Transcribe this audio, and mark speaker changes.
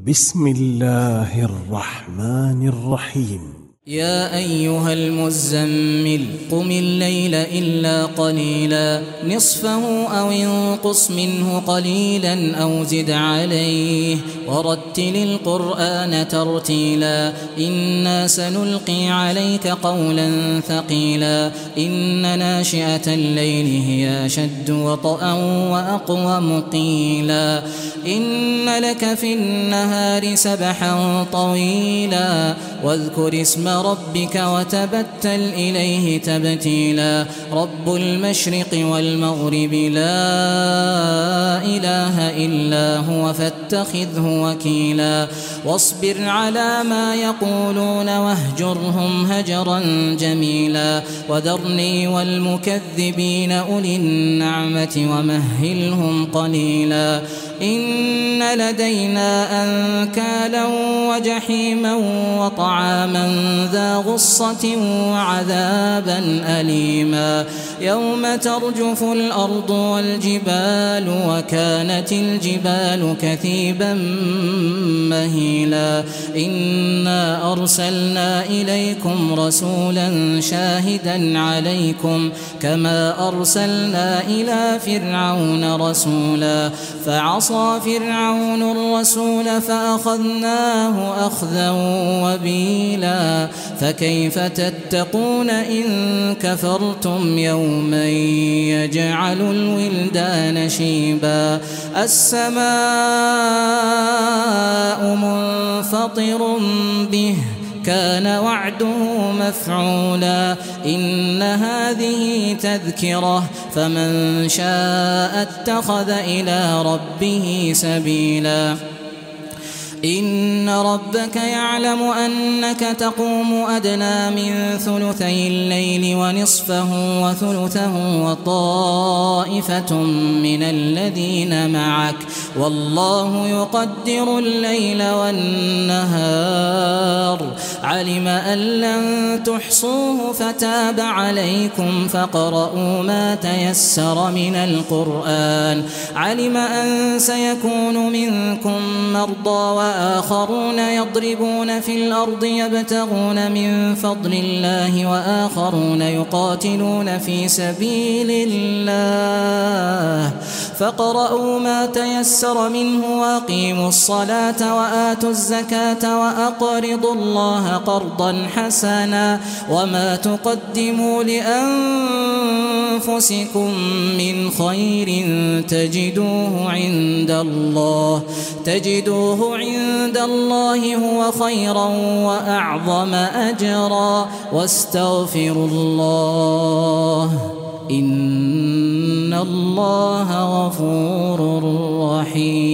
Speaker 1: بسم الله الرحمن الرحيم.
Speaker 2: يا أيها المزمل قم الليل إلا قليلا نصفه أو انقص منه قليلا أو زد عليه ورتل القرآن ترتيلا إنا سنلقي عليك قولا ثقيلا إن ناشئة الليل هي أشد وطئا وأقوم قيلا إن لك في النهار سبحا طويلا واذكر اسم ربك وتبتل إليه تبتيلا رب المشرق والمغرب لا إله إلا هو فاتخذه وكيلا واصبر على ما يقولون واهجرهم هجرا جميلا وذرني والمكذبين أولي النعمة ومهلهم قليلا إن لدينا أنكالا وجحيما وطعاما ذا غصة وعذابا أليما يوم ترجف الأرض والجبال وكانت الجبال كثيبا مهيلا إنا أرسلنا إليكم رسولا شاهدا عليكم كما أرسلنا إلى فرعون رسولا فعصى فرعون الرسول فأخذناه أخذا وبيلا فكيف تتقون إن كفرتم يوما يجعل الولدان شيبا السماء منفطر به كان وعده مفعولا إن هذه تذكرة فمن شاء اتخذ إلى ربه سبيلا إن ربك يعلم أنك تقوم أدنى من ثلثي الليل ونصفه وثلثه وطائفة من الذين معك والله يقدر الليل والنهار علم أن لن تحصوه فتاب عليكم فاقرؤوا ما تيسر من القرآن علم أن سيكون منكم مرضى وآخرون يضربون في الأرض يبتغون من فضل الله وآخرون يقاتلون في سبيل الله فاقرؤوا ما تيسر منه وأقيموا الصلاة وآتوا الزكاة وأقرضوا الله قرضا حسنا وما تقدموا لأنفسكم من خير تجدوه عند الله هو خيرا وأعظم أجرا واستغفروا الله إن الله غفور رحيم.